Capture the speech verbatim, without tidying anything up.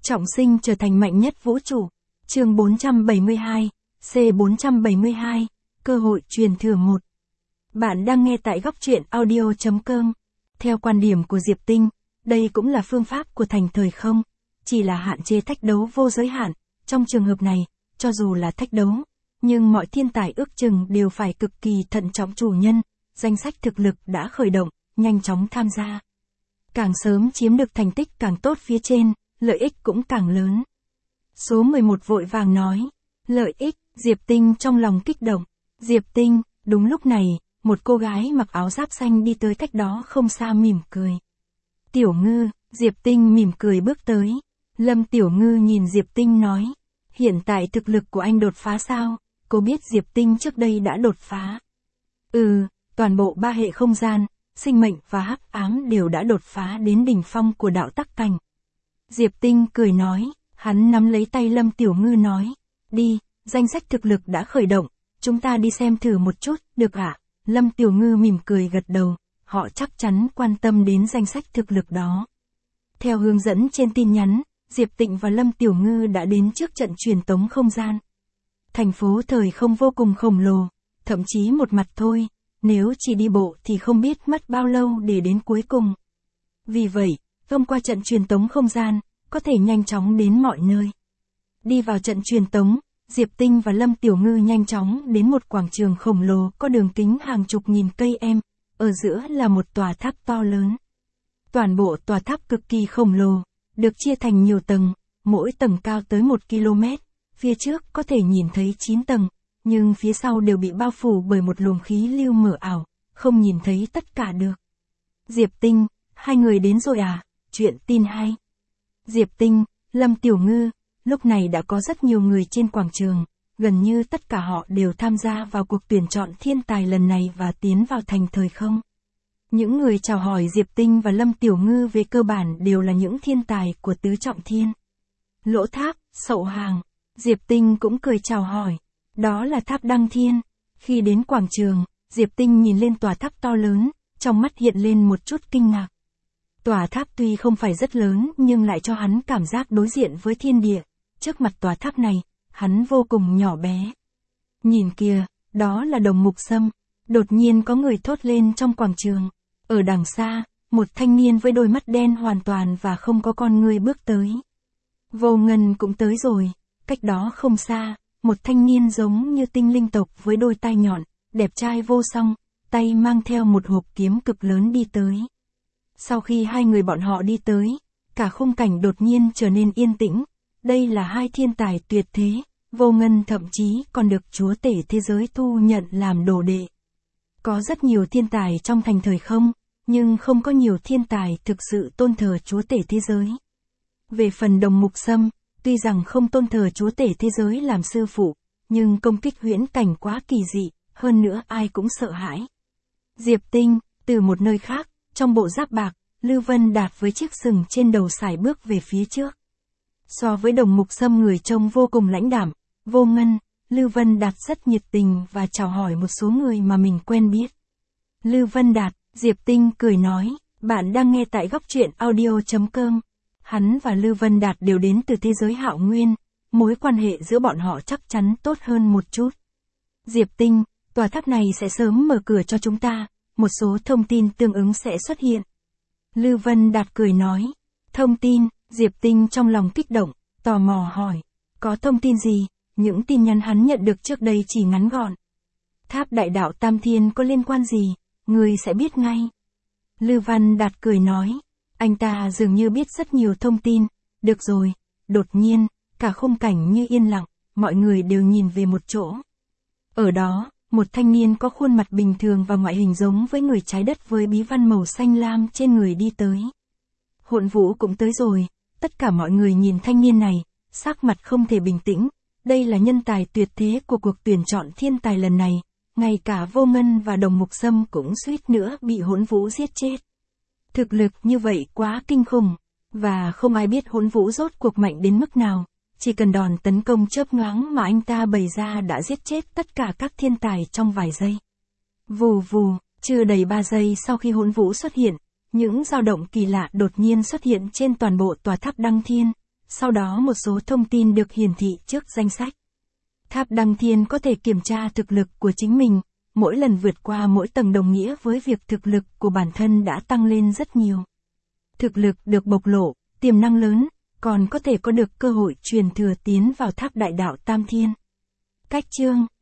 Trọng sinh trở thành mạnh nhất vũ trụ. Chương bốn trăm bảy mươi hai, C bốn trăm bảy mươi hai, cơ hội truyền thừa một. Bạn đang nghe tại góc truyện audio chấm com. Theo quan điểm của Diệp Tinh, đây cũng là phương pháp của thành thời không, chỉ là hạn chế thách đấu vô giới hạn. Trong trường hợp này, cho dù là thách đấu, nhưng mọi thiên tài ước chừng đều phải cực kỳ thận trọng chủ nhân, danh sách thực lực đã khởi động, nhanh chóng tham gia. Càng sớm chiếm được thành tích càng tốt phía trên, lợi ích cũng càng lớn. Số mười một vội vàng nói, lợi ích, Diệp Tinh trong lòng kích động. Diệp Tinh, đúng lúc này, một cô gái mặc áo giáp xanh đi tới cách đó không xa mỉm cười. Tiểu Ngư, Diệp Tinh mỉm cười bước tới. Lâm Tiểu Ngư nhìn Diệp Tinh nói, hiện tại thực lực của anh đột phá sao? Cô biết Diệp Tinh trước đây đã đột phá. Ừ, toàn bộ ba hệ không gian, sinh mệnh và hắc ám đều đã đột phá đến đỉnh phong của đạo tắc cảnh. Diệp Tinh cười nói, hắn nắm lấy tay Lâm Tiểu Ngư nói, đi, danh sách thực lực đã khởi động, chúng ta đi xem thử một chút, được ạ? Lâm Tiểu Ngư mỉm cười gật đầu, họ chắc chắn quan tâm đến danh sách thực lực đó. Theo hướng dẫn trên tin nhắn, Diệp Tịnh và Lâm Tiểu Ngư đã đến trước trận truyền tống không gian. Thành phố thời không vô cùng khổng lồ, thậm chí một mặt thôi, nếu chỉ đi bộ thì không biết mất bao lâu để đến cuối cùng. Vì vậy, thông qua trận truyền tống không gian, có thể nhanh chóng đến mọi nơi. Đi vào trận truyền tống, Diệp Tinh và Lâm Tiểu Ngư nhanh chóng đến một quảng trường khổng lồ có đường kính hàng chục nghìn cây em, ở giữa là một tòa tháp to lớn. Toàn bộ tòa tháp cực kỳ khổng lồ, được chia thành nhiều tầng, mỗi tầng cao tới một ki lô mét, phía trước có thể nhìn thấy chín tầng, nhưng phía sau đều bị bao phủ bởi một luồng khí lưu mờ ảo, không nhìn thấy tất cả được. Diệp Tinh, hai người đến rồi à? Chuyện tin hay. Diệp Tinh, Lâm Tiểu Ngư, lúc này đã có rất nhiều người trên quảng trường, gần như tất cả họ đều tham gia vào cuộc tuyển chọn thiên tài lần này và tiến vào thành thời không. Những người chào hỏi Diệp Tinh và Lâm Tiểu Ngư về cơ bản đều là những thiên tài của tứ trọng thiên. Lỗ Tháp, Sậu Hàng, Diệp Tinh cũng cười chào hỏi, đó là tháp Đăng Thiên. Khi đến quảng trường, Diệp Tinh nhìn lên tòa tháp to lớn, trong mắt hiện lên một chút kinh ngạc. Tòa tháp tuy không phải rất lớn nhưng lại cho hắn cảm giác đối diện với thiên địa, trước mặt tòa tháp này, hắn vô cùng nhỏ bé. Nhìn kìa, đó là Đồng Mục Sâm. Đột nhiên có người thốt lên trong quảng trường. Ở đằng xa, một thanh niên với đôi mắt đen hoàn toàn và không có con ngươi bước tới. Vô Ngân cũng tới rồi, cách đó không xa, một thanh niên giống như tinh linh tộc với đôi tai nhọn, đẹp trai vô song, tay mang theo một hộp kiếm cực lớn đi tới. Sau khi hai người bọn họ đi tới, cả khung cảnh đột nhiên trở nên yên tĩnh. Đây là hai thiên tài tuyệt thế, Vô Ngân thậm chí còn được chúa tể thế giới thu nhận làm đồ đệ. Có rất nhiều thiên tài trong thành thời không, nhưng không có nhiều thiên tài thực sự tôn thờ chúa tể thế giới. Về phần Đồng Mục Sâm, tuy rằng không tôn thờ chúa tể thế giới làm sư phụ, nhưng công kích huyễn cảnh quá kỳ dị, hơn nữa ai cũng sợ hãi. Diệp Tinh, từ một nơi khác, trong bộ giáp bạc, Lưu Vân Đạt với chiếc sừng trên đầu sải bước về phía trước. So với Đồng Mục Sâm người trông vô cùng lãnh đạm, Vô Ngân, Lưu Vân Đạt rất nhiệt tình và chào hỏi một số người mà mình quen biết. Lưu Vân Đạt, Diệp Tinh cười nói, bạn đang nghe tại góc truyện audio chấm com. Hắn và Lưu Vân Đạt đều đến từ thế giới Hạo Nguyên, mối quan hệ giữa bọn họ chắc chắn tốt hơn một chút. Diệp Tinh, tòa tháp này sẽ sớm mở cửa cho chúng ta, một số thông tin tương ứng sẽ xuất hiện. Lưu Vân Đạt cười nói, thông tin, Diệp Tinh trong lòng kích động, tò mò hỏi, có thông tin gì? Những tin nhắn hắn nhận được trước đây chỉ ngắn gọn. Tháp Đại Đạo Tam Thiên có liên quan gì? Người sẽ biết ngay. Lưu Văn Đạt cười nói, anh ta dường như biết rất nhiều thông tin. Được rồi. Đột nhiên, cả khung cảnh như yên lặng, mọi người đều nhìn về một chỗ. Ở đó, một thanh niên có khuôn mặt bình thường và ngoại hình giống với người trái đất với bí văn màu xanh lam trên người đi tới. Hỗn Vũ cũng tới rồi, tất cả mọi người nhìn thanh niên này, sắc mặt không thể bình tĩnh. Đây là nhân tài tuyệt thế của cuộc tuyển chọn thiên tài lần này, ngay cả Vô Ngân và Đồng Mục Sâm cũng suýt nữa bị Hỗn Vũ giết chết. Thực lực như vậy quá kinh khủng, và không ai biết Hỗn Vũ rốt cuộc mạnh đến mức nào, chỉ cần đòn tấn công chớp nhoáng mà anh ta bày ra đã giết chết tất cả các thiên tài trong vài giây. Vù vù, chưa đầy ba giây sau khi Hỗn Vũ xuất hiện, những dao động kỳ lạ đột nhiên xuất hiện trên toàn bộ tòa tháp Đăng Thiên, sau đó một số thông tin được hiển thị trước danh sách. Tháp Đăng Thiên có thể kiểm tra thực lực của chính mình, mỗi lần vượt qua mỗi tầng đồng nghĩa với việc thực lực của bản thân đã tăng lên rất nhiều. Thực lực được bộc lộ, tiềm năng lớn, còn có thể có được cơ hội truyền thừa tiến vào tháp đại đạo Tam Thiên. Cách chương